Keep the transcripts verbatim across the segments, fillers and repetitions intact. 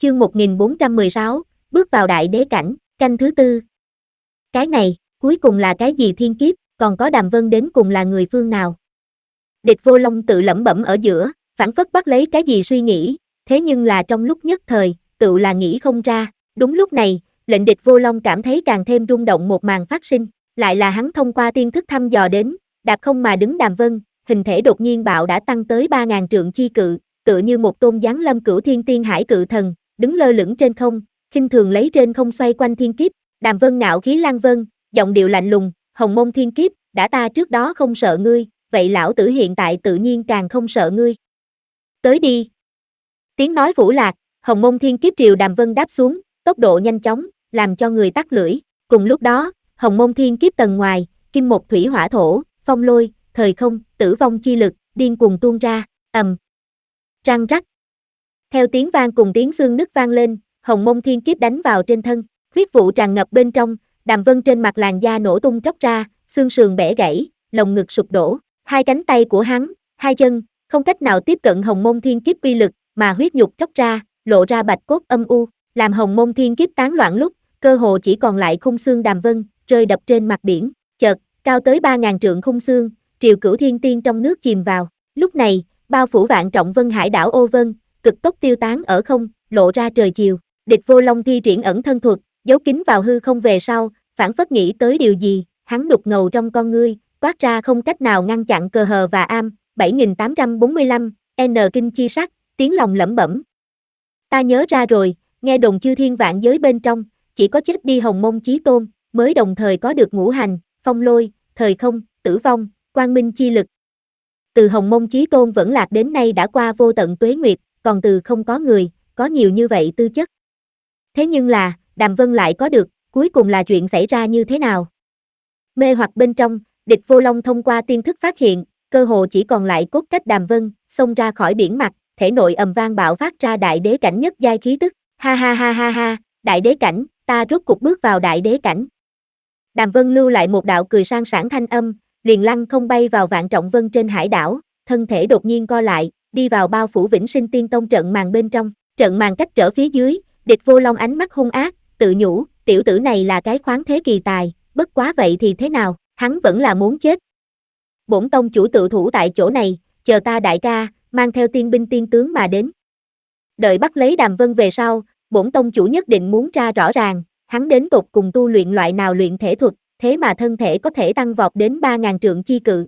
chương một nghìn bốn trăm mười sáu, bước vào đại đế cảnh, canh thứ tư. Cái này, cuối cùng là cái gì thiên kiếp, còn có Đàm Vân đến cùng là người phương nào? Địch Vô Long tự lẩm bẩm ở giữa, phảng phất bắt lấy cái gì suy nghĩ, thế nhưng là trong lúc nhất thời, tự là nghĩ không ra. Đúng lúc này, lệnh Địch Vô Long cảm thấy càng thêm rung động một màn phát sinh, lại là hắn thông qua tiên thức thăm dò đến, đạp không mà đứng Đàm Vân, hình thể đột nhiên bạo đã tăng tới ba ngàn trượng chi cự, tựa như một tôn giáng lâm cửu thiên tiên hải cự thần, đứng lơ lửng trên không, khinh thường lấy trên không xoay quanh thiên kiếp. Đàm Vân ngạo khí lang vân, giọng điệu lạnh lùng, Hồng Mông thiên kiếp, đã ta trước đó không sợ ngươi, vậy lão tử hiện tại tự nhiên càng không sợ ngươi. Tới đi. Tiếng nói phủ lạc, Hồng Mông thiên kiếp triều Đàm Vân đáp xuống, tốc độ nhanh chóng, làm cho người tắc lưỡi. Cùng lúc đó, Hồng Mông thiên kiếp tầng ngoài, kim một thủy hỏa thổ, phong lôi, thời không, tử vong chi lực, điên cuồng tuôn ra, ầm. Răng rắc. Theo tiếng vang cùng tiếng xương nứt vang lên, Hồng Mông thiên kiếp đánh vào trên thân, huyết vụ tràn ngập bên trong, Đàm Vân trên mặt làn da nổ tung tróc ra, xương sườn bẻ gãy, lồng ngực sụp đổ, hai cánh tay của hắn, hai chân, không cách nào tiếp cận Hồng Mông thiên kiếp uy lực, mà huyết nhục tróc ra, lộ ra bạch cốt âm u, làm Hồng Mông thiên kiếp tán loạn lúc, cơ hồ chỉ còn lại khung xương Đàm Vân, rơi đập trên mặt biển, chợt, cao tới ba ngàn trượng khung xương, triều cửu thiên tiên trong nước chìm vào, lúc này, bao phủ vạn trọng vân hải đảo ô vân, cực tốc tiêu tán ở không, lộ ra trời chiều. Địch Vô Long thi triển ẩn thân thuật, giấu kín vào hư không về sau, phảng phất nghĩ tới điều gì, hắn đục ngầu trong con ngươi, toát ra không cách nào ngăn chặn cờ hờ và am, bảy nghìn tám trăm bốn mươi lăm, N kinh chi sắc, tiếng lòng lẩm bẩm. Ta nhớ ra rồi, nghe đồn chư thiên vạn giới bên trong, chỉ có chết đi Hồng Mông Chí Tôn, mới đồng thời có được ngũ hành, phong lôi, thời không, tử vong, quang minh chi lực. Từ Hồng Mông Chí Tôn vẫn lạc đến nay đã qua vô tận tuế nguyệt, còn từ không có người, có nhiều như vậy tư chất. Thế nhưng là, Đàm Vân lại có được, cuối cùng là chuyện xảy ra như thế nào? Mê hoặc bên trong, Địch Vô Long thông qua tiên thức phát hiện, cơ hồ chỉ còn lại cốt cách Đàm Vân, xông ra khỏi biển mặt, thể nội ầm vang bạo phát ra đại đế cảnh nhất giai khí tức, ha ha ha ha ha, đại đế cảnh, ta rốt cục bước vào đại đế cảnh. Đàm Vân lưu lại một đạo cười sang sảng thanh âm, liền lăng không bay vào vạn trọng vân trên hải đảo, thân thể đột nhiên co lại, đi vào bao phủ Vĩnh Sinh Tiên Tông trận màn bên trong, trận màn cách trở phía dưới, Địch Vô Long ánh mắt hung ác, tự nhủ, tiểu tử này là cái khoáng thế kỳ tài, bất quá vậy thì thế nào, hắn vẫn là muốn chết. Bổn tông chủ tự thủ tại chỗ này, chờ ta đại ca, mang theo tiên binh tiên tướng mà đến. Đợi bắt lấy Đàm Vân về sau, bổn tông chủ nhất định muốn tra rõ ràng, hắn đến tột cùng tu luyện loại nào luyện thể thuật, thế mà thân thể có thể tăng vọt đến ba ngàn trượng chi cự.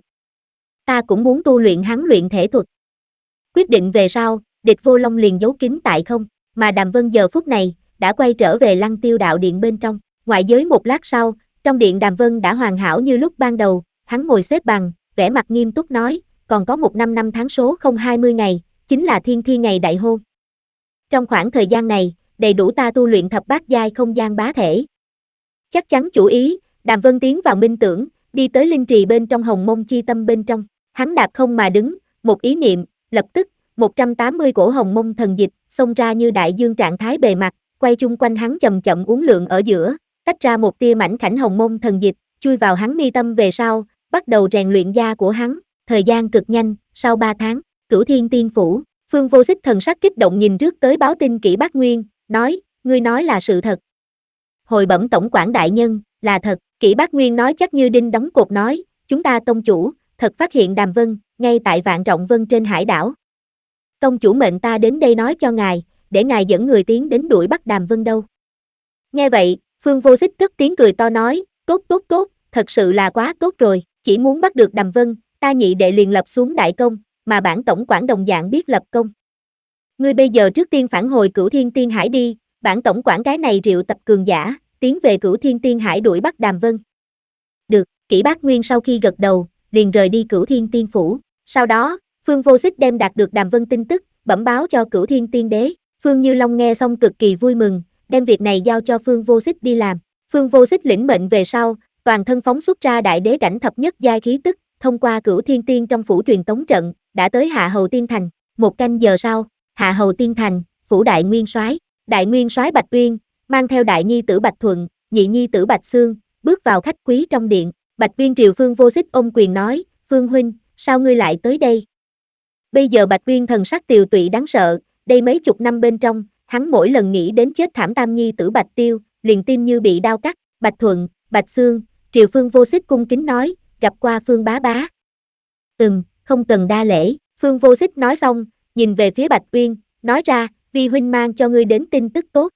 Ta cũng muốn tu luyện hắn luyện thể thuật. Quyết định về sau, Địch Vô Long liền giấu kín tại không, mà Đàm Vân giờ phút này, đã quay trở về Lăng Tiêu đạo điện bên trong, ngoại giới một lát sau, trong điện Đàm Vân đã hoàn hảo như lúc ban đầu, hắn ngồi xếp bằng, vẻ mặt nghiêm túc nói, còn có một năm năm tháng số không hai mươi ngày, chính là thiên thiên ngày đại hôn. Trong khoảng thời gian này, đầy đủ ta tu luyện thập bát giai không gian bá thể. Chắc chắn chủ ý, Đàm Vân tiến vào minh tưởng, đi tới linh trì bên trong Hồng Mông chi tâm bên trong, hắn đạp không mà đứng, một ý niệm, lập tức, một trăm tám mươi cổ Hồng Mông thần dịch, xông ra như đại dương trạng thái bề mặt, quay chung quanh hắn chậm chậm uốn lượn ở giữa, tách ra một tia mảnh khảnh Hồng Mông thần dịch, chui vào hắn mi tâm về sau, bắt đầu rèn luyện da của hắn, thời gian cực nhanh, sau ba tháng, Cửu Thiên Tiên Phủ, Phương Vô Xích thần sắc kích động nhìn rước tới báo tin Kỷ Bát Nguyên, nói, ngươi nói là sự thật. Hồi bẩm tổng quản đại nhân, là thật, Kỷ Bát Nguyên nói chắc như đinh đóng cột nói, chúng ta tông chủ, thật phát hiện Đàm Vân, ngay tại Vạn Trọng Vân trên hải đảo. Tông chủ mệnh ta đến đây nói cho ngài, để ngài dẫn người tiến đến đuổi bắt Đàm Vân đâu. Nghe vậy, Phương Vô Xích cất tiếng cười to nói, tốt tốt tốt, thật sự là quá tốt rồi, chỉ muốn bắt được Đàm Vân, ta nhị đệ liền lập xuống đại công, mà bản tổng quản đồng dạng biết lập công. Ngươi bây giờ trước tiên phản hồi Cửu Thiên Tiên Hải đi, bản tổng quản cái này triệu tập cường giả, tiến về Cửu Thiên Tiên Hải đuổi bắt Đàm Vân. Được, Kỷ Bát Nguyên sau khi gật đầu, liền rời đi Cửu Thiên Tiên Phủ, sau đó, Phương Vô Xích đem đạt được Đàm Vân tin tức, bẩm báo cho Cửu Thiên Tiên Đế, Phương Như Long nghe xong cực kỳ vui mừng, đem việc này giao cho Phương Vô Xích đi làm. Phương Vô Xích lĩnh mệnh về sau, toàn thân phóng xuất ra đại đế cảnh thập nhất giai khí tức, thông qua Cửu Thiên Tiên trong phủ truyền tống trận, đã tới Hạ Hầu Tiên Thành. Một canh giờ sau, Hạ Hầu Tiên Thành, phủ đại nguyên soái, đại nguyên soái Bạch Uyên, mang theo đại nhi tử Bạch Thuận, nhị nhi tử Bạch Xương, bước vào khách quý trong điện. Bạch Uyên triều Phương Vô Xích ôm quyền nói, Phương huynh, sao ngươi lại tới đây? Bây giờ Bạch Uyên thần sắc tiều tụy đáng sợ, đây mấy chục năm bên trong, hắn mỗi lần nghĩ đến chết thảm tam nhi tử Bạch Tiêu, liền tim như bị đao cắt. Bạch Thuận, Bạch Xương, Triều Phương Vô Xích cung kính nói, gặp qua Phương bá bá. Ừm, không cần đa lễ. Phương Vô Xích nói xong, nhìn về phía Bạch Uyên, nói ra, vi huynh mang cho ngươi đến tin tức tốt.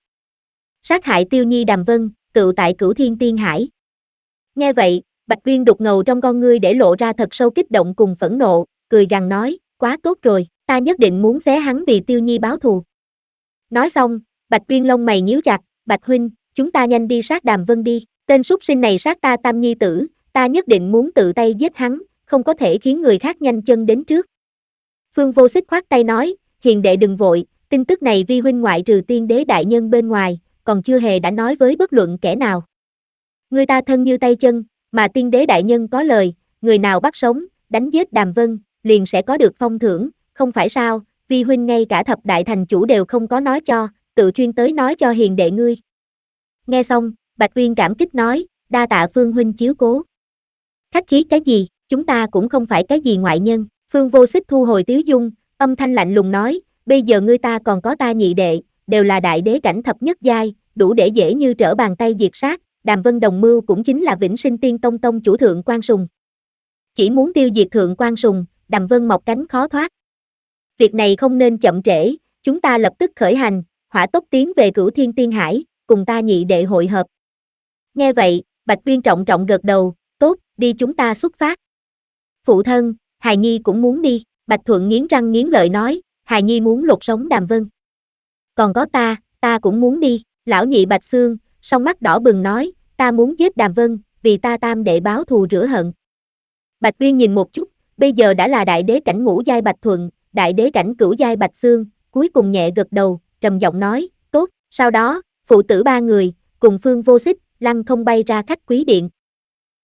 Sát hại Tiêu Nhi Đàm Vân, cựu tại Cửu Thiên Tiên Hải. Nghe vậy, Bạch Uyên đục ngầu trong con ngươi để lộ ra thật sâu kích động cùng phẫn nộ, cười gằn nói, quá tốt rồi, ta nhất định muốn xé hắn vì Tiêu Nhi báo thù. Nói xong, Bạch Uyên lông mày nhíu chặt, Bạch huynh, chúng ta nhanh đi sát Đàm Vân đi, tên súc sinh này sát ta tam nhi tử, ta nhất định muốn tự tay giết hắn, không có thể khiến người khác nhanh chân đến trước. Phương Vô Xích khoát tay nói, hiền đệ đừng vội, tin tức này vi huynh ngoại trừ tiên đế đại nhân bên ngoài, còn chưa hề đã nói với bất luận kẻ nào. Người ta thân như tay chân, mà tiên đế đại nhân có lời, người nào bắt sống, đánh giết Đàm Vân, liền sẽ có được phong thưởng, không phải sao, vi huynh ngay cả thập đại thành chủ đều không có nói cho, tự chuyên tới nói cho hiền đệ ngươi. Nghe xong, Bạch Uyên cảm kích nói, đa tạ Phương huynh chiếu cố. Khách khí cái gì, chúng ta cũng không phải cái gì ngoại nhân. Phương Vô Xích thu hồi tiếu dung, âm thanh lạnh lùng nói, bây giờ ngươi ta còn có ta nhị đệ, đều là đại đế cảnh thập nhất giai, đủ để dễ như trở bàn tay diệt sát. Đàm Vân đồng mưu cũng chính là Vĩnh Sinh Tiên Tông tông chủ Thượng Quan Sùng. Chỉ muốn tiêu diệt Thượng Quan Sùng, Đàm Vân mọc cánh khó thoát. Việc này không nên chậm trễ, chúng ta lập tức khởi hành, hỏa tốc tiến về Cửu Thiên Tiên Hải, cùng ta nhị đệ hội hợp. Nghe vậy, Bạch Uyên trọng trọng gật đầu, tốt, đi chúng ta xuất phát. Phụ thân, Hài Nhi cũng muốn đi, Bạch Thuận nghiến răng nghiến lợi nói, Hài Nhi muốn lột sống Đàm Vân. Còn có ta, ta cũng muốn đi, lão nhị Bạch Xương, song mắt đỏ bừng nói, ta muốn giết Đàm Vân, vì ta tam đệ báo thù rửa hận. Bạch Uyên nhìn một chút, bây giờ đã là đại đế cảnh ngũ giai Bạch Thuận, đại đế cảnh cửu giai Bạch Xương, cuối cùng nhẹ gật đầu, trầm giọng nói, tốt, sau đó, phụ tử ba người, cùng Phương Vô Xích, lăng không bay ra khách quý điện.